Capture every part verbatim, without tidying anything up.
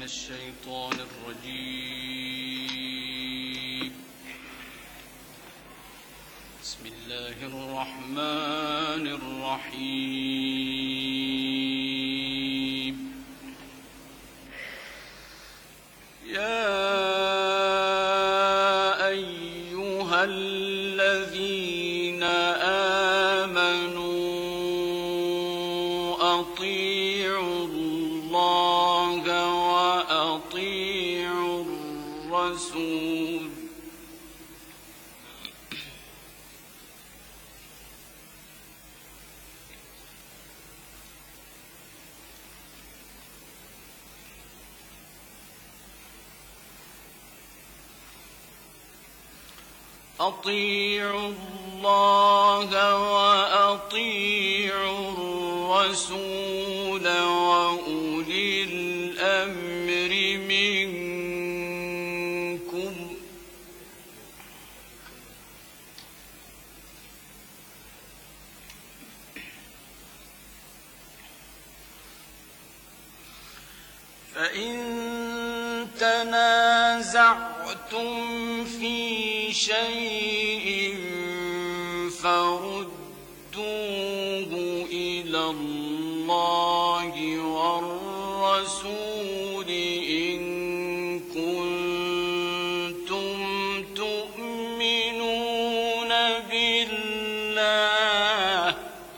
الشيطان الرجيم. بسم الله الرحمن الرحيم. يا أيها الذين آمنوا أطيعوا الله وأطيعوا الرسول أطيعوا الله وأطيعوا الرسول وأولي الأمر منكم فإن تنازعتم في شيء فردوه إلى الله والرسول إن كنتم تؤمنون بالله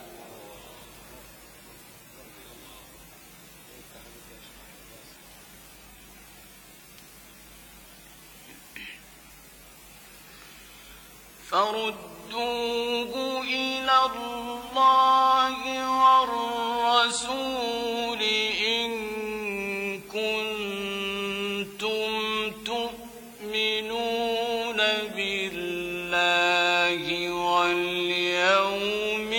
فردوه إلى الله والرسول إن كنتم تؤمنون بالله واليوم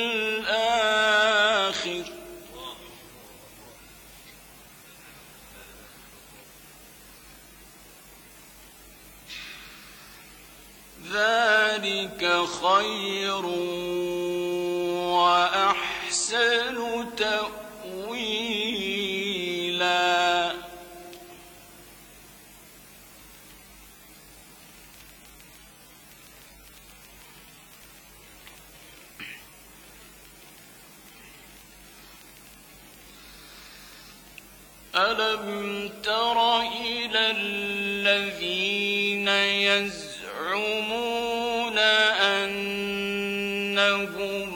الآخر ذلك خير وأحسن تأويلا. ألم تر إلى الذين يزعمون أنهم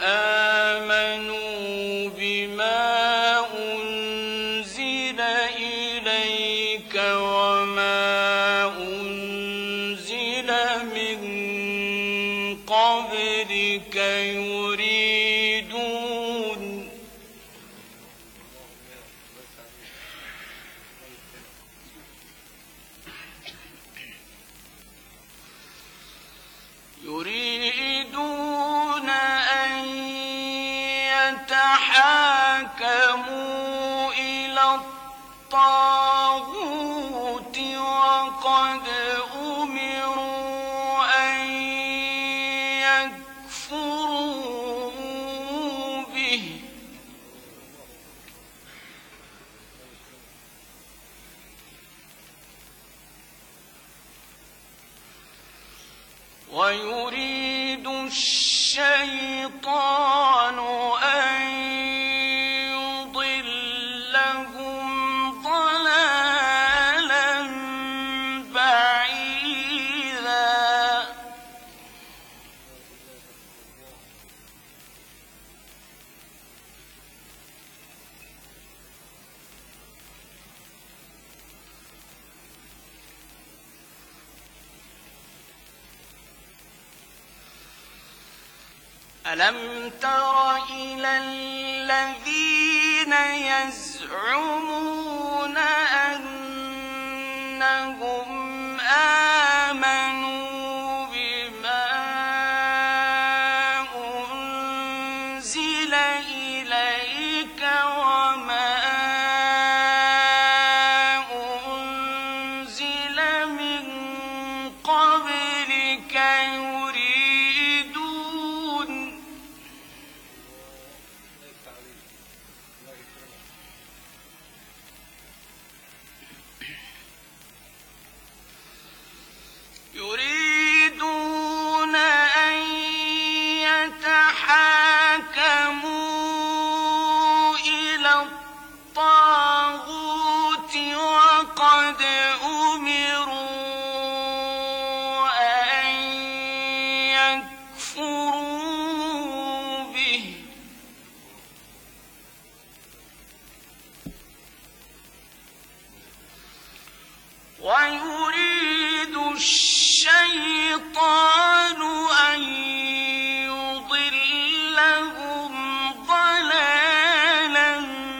آمنوا بما أنزل إليك وما أنزل من قبلك يريدون يريدون أن يتحاكموا إلى الطاغوت وقد أمروا أن يكفروا به ويريد الشيطان أن يضلهم ضلالا بعيدا. ألم تر إلى الذين يزعمون أنهم آمنوا بما أنزل إليك وما أنزل من قبلك يريدون يتحاكموا إلى الطاغوت وقد أمروا أن يكفروا به ويريد الشيطان أن يضلهم ضلالا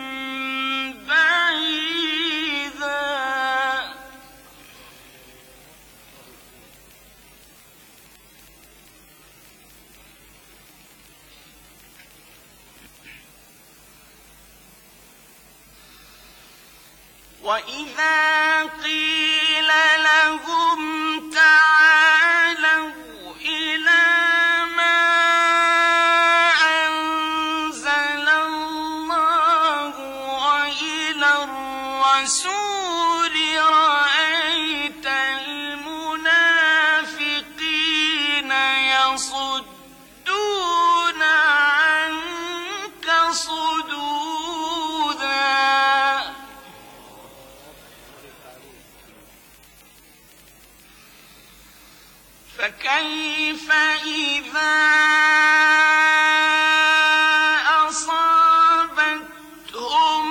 بعيدا وإذا قيل لهم تعالوا إلى ما أنزل الله وإلى الرسول رأيت المنافقين يصدون عنك صدودا فكيف إذا أصابتهم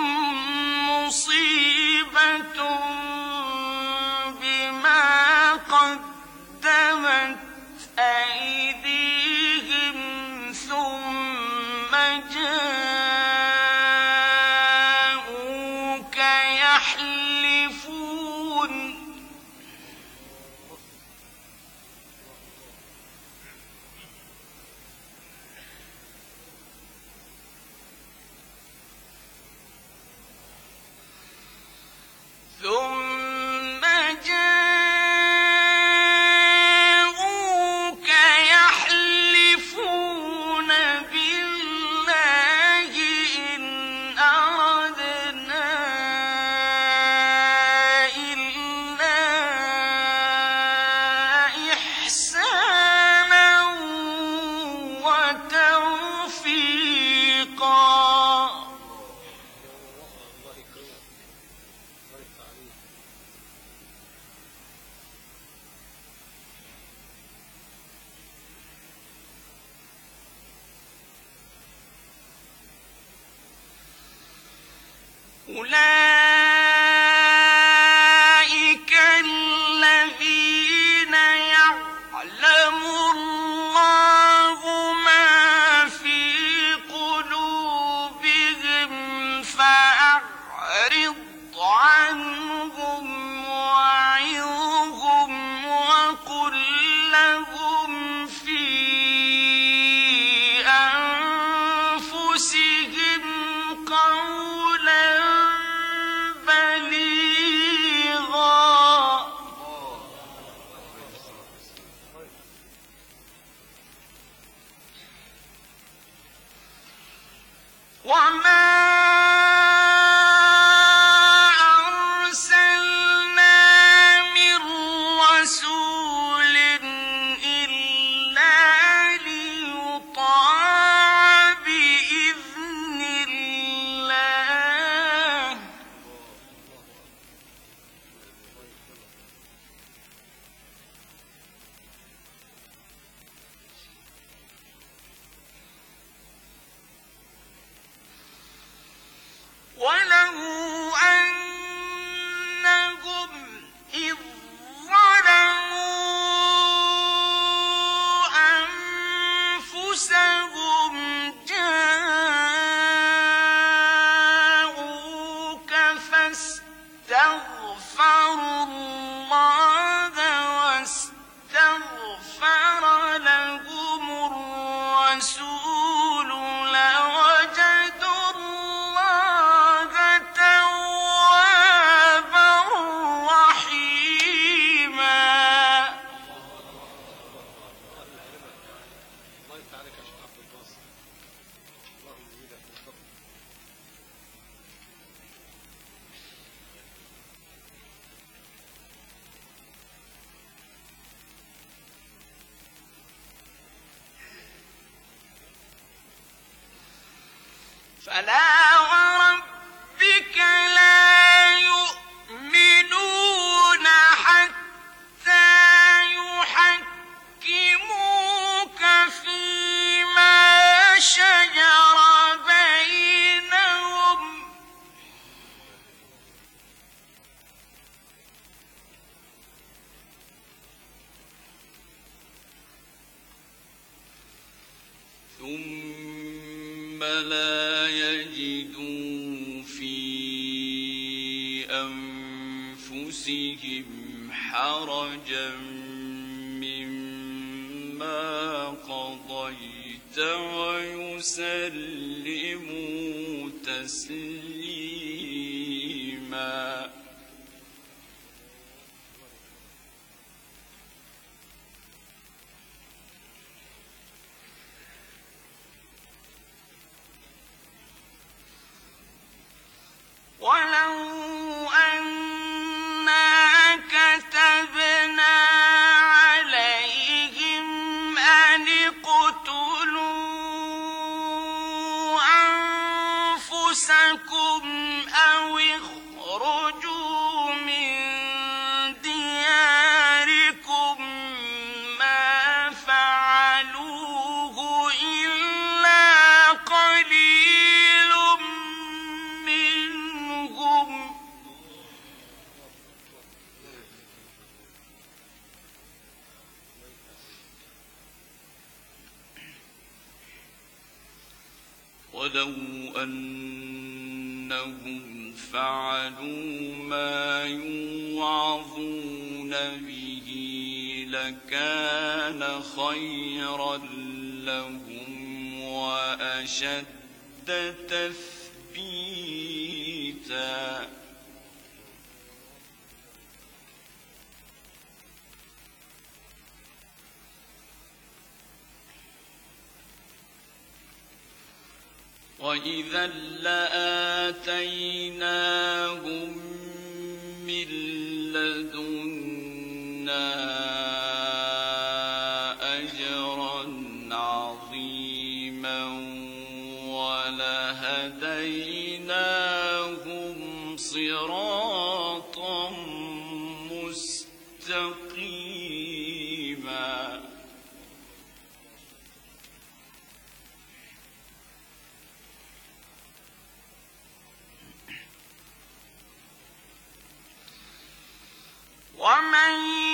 مصيبة بما قدمت أيديهم ثم جاءوك يحلفون ثم جاءوك يحلفون بالله إن أردنا إلا إحسانا وتوفيقا أولئك الذين يعلم الله ما في قلوبهم فأعرض عنهم وعظهم وقل لهم في أنفسهم قولا بليغا وما أرسلنا من رسول إلا ليطاع بإذن الله فلا وربك لا يؤمنون حتى يحكموك فيما شجر بينهم ثم لا يجدوا في أنفسهم حرجا مما قضيت ويسلموا تسليما. ولو أنا كتبنا عليهم أن اقتلوا أنفسكم أو اخرجوا من دياركم ما فعلوه إلا قليل منهم ولو أنهم فعلوا ما يوعظون به لكان خيرا لهم وأشد تثبيتا. وإذا لآتيناهم من لدنا أجرا عظيما ولهديناهم صراطا مستقيما. ومن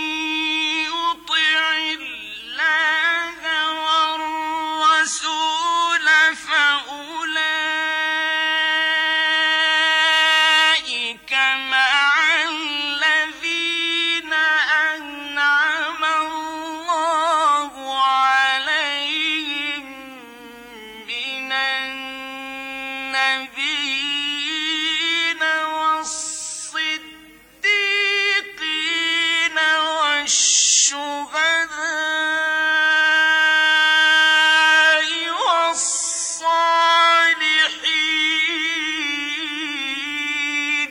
يطع الله والرسول فأولئك مع الذين أنعم الله عليهم من النبيين والصديقين والشهداء والصالحين.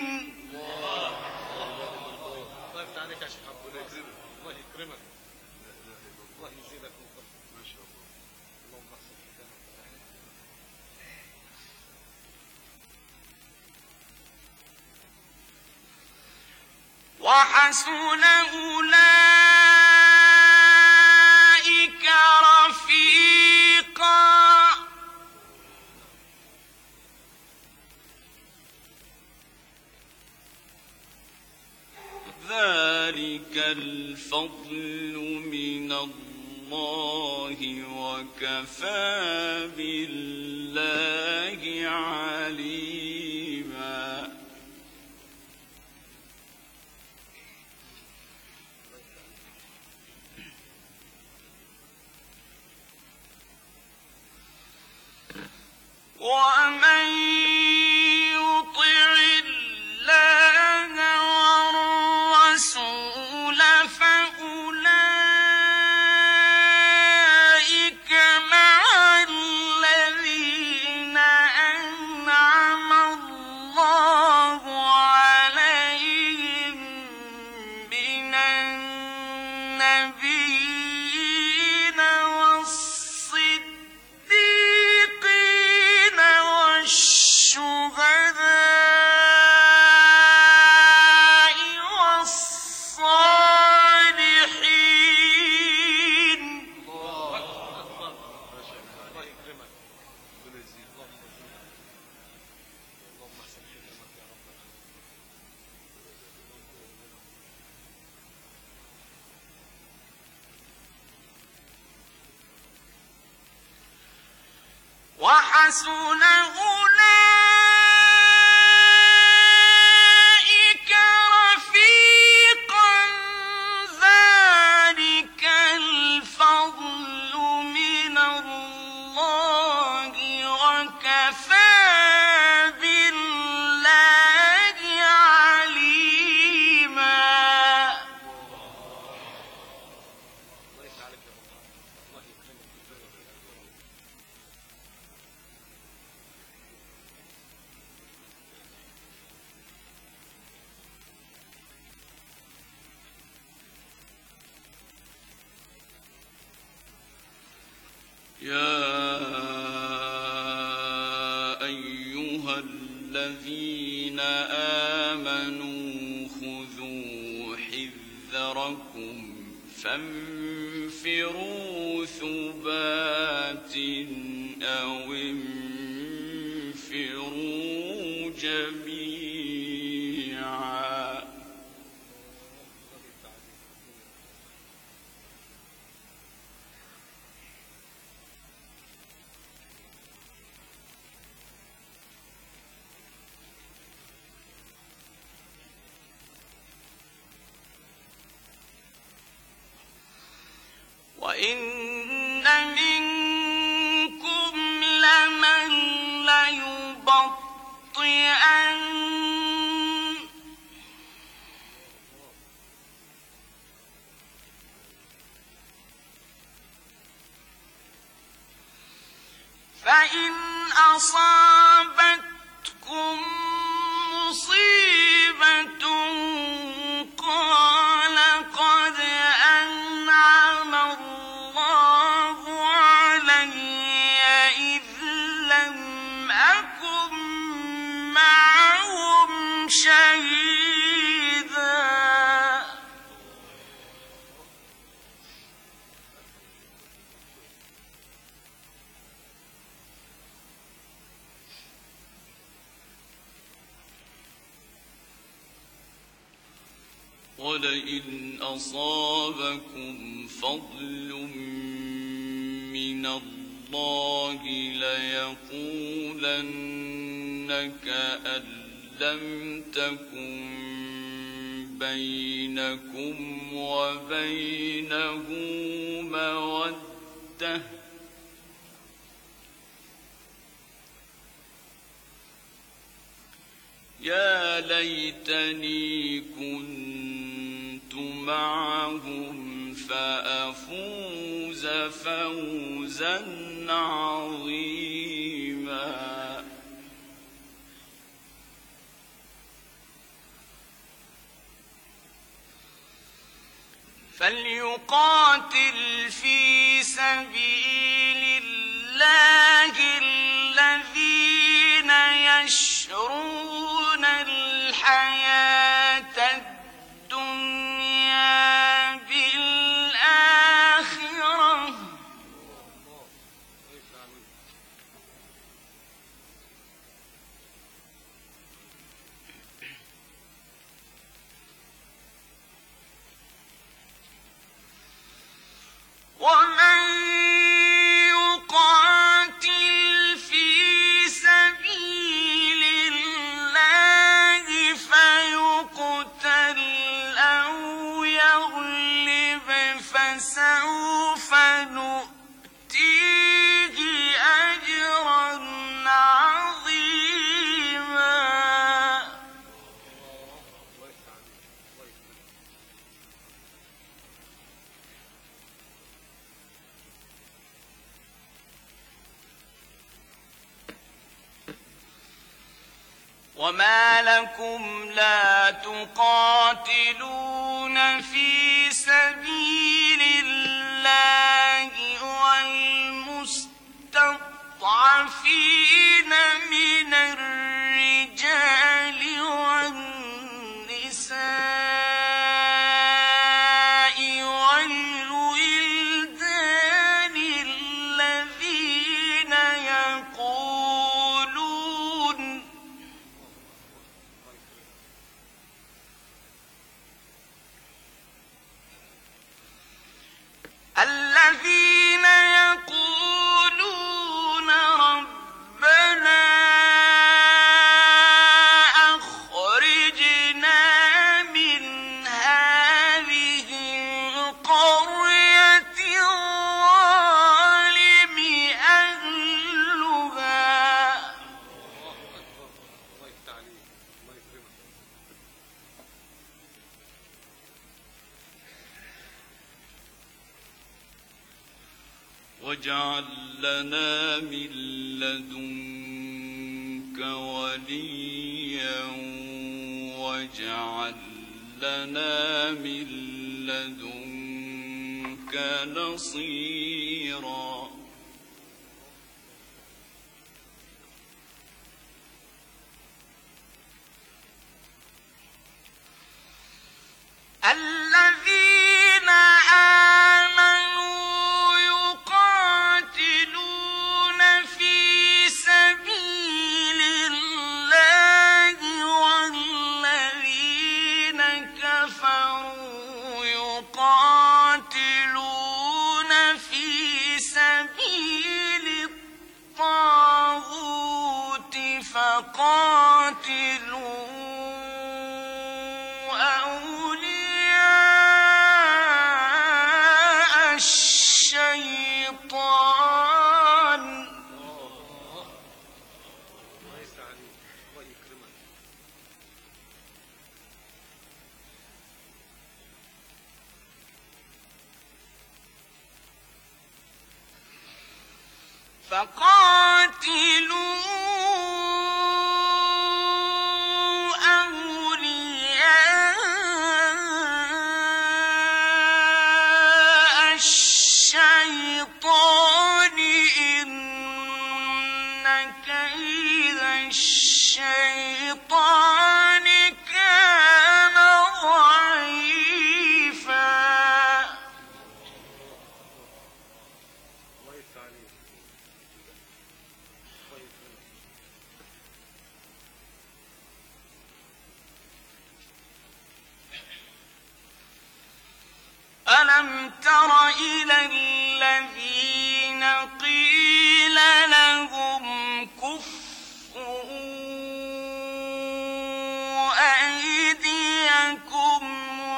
الله يفتح عليك يا شيخ عبد الله يكرمك. الله يكرمك. الله يزيدك من فضله. ما شاء الله. اللهم احسن ختامك. وحسن أولئك رفيقا. ذلك الفضل من الله وكفى بالله عليما. ومن يطع الله والرسول فأولئك مع الذين أنعم الله عليهم من النبيين والصديقين والشهداء وحسن أولئك رفيقا ذلك الفضل من الله وكفى بالله عليما. يا أيها الذين آمنوا خذوا حذركم فانفروا ثبات أو انفروا جميعا. وإن منكم لمن ليبطئن فإن أصابتكم مصيبة قال قد أنعم الله علي إذ لم أكن معهم شهيدا. ولئن أصابكم فضل من الله ليقولن كأن لم تكن بينكم وبينه مودة يا ليتني كنت معهم فأفوز فوزا عظيما. فليقاتل في سبيل الله الذين يشرون الحياة الدنيا بالآخرة ومن يقاتل في سبيل الله فيقتل أو يغلب فسوف نؤتيه أجرا عظيما. وما لكم لا تقاتلون في سبيل الله والمستضعفين من الرجال والنساء والولدان الذين يقولون واجعل لنا من لدنك وليا واجعل لنا من لدنك نصيرا الذين آمنوا يقاتلون في سبيل الله والذين كفروا يقاتلون في سبيل الطاغوت فقاتلوا فقاتلوا أولياء الشيطان إن كيد الشيطان كان ضعيفا ألم تر إلى الذين قيل لهم كفوا أيديكم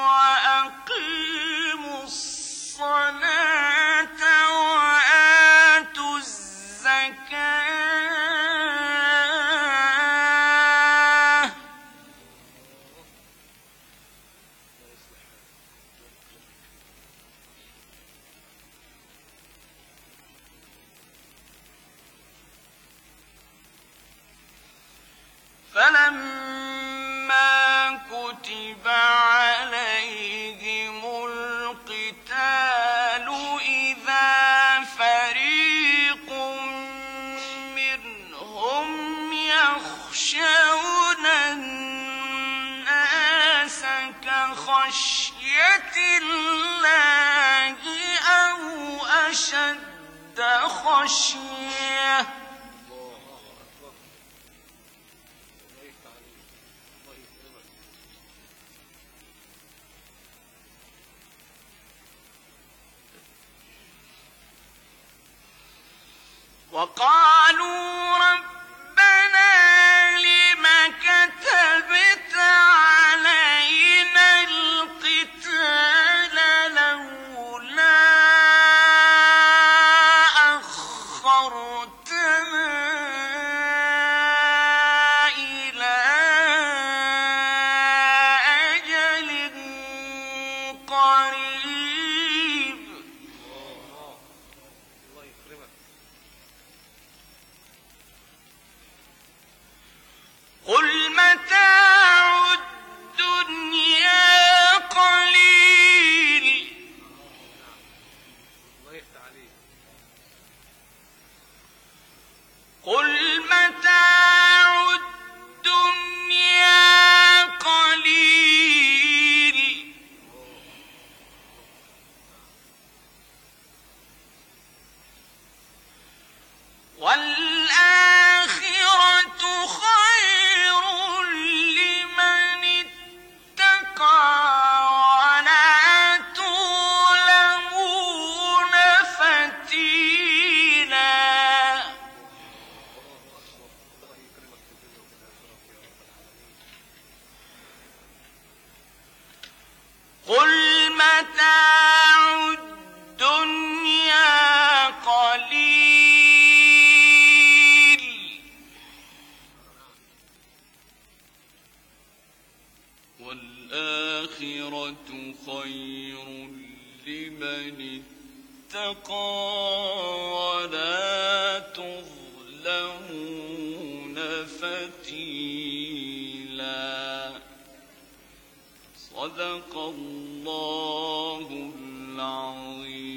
وأقيموا الصلاة وآتوا الزكاة فلما كتب عليهم القتال إذا فريق منهم يخشون الناس كخشية الله أو أشد خشية وقالوا ربنا لم كتبت علينا القتال لولا أخرتنا إلى أجل قريب قل متاع الدنيا قليل قل متاع الدنيا قليل والآخرة خير لمن اتقى ولا تظلمون فتيلا قل متاع الدنيا قليل والآخرة خير لمن اتقى ولا تظلمون فتيلا. صدق الله العظيم.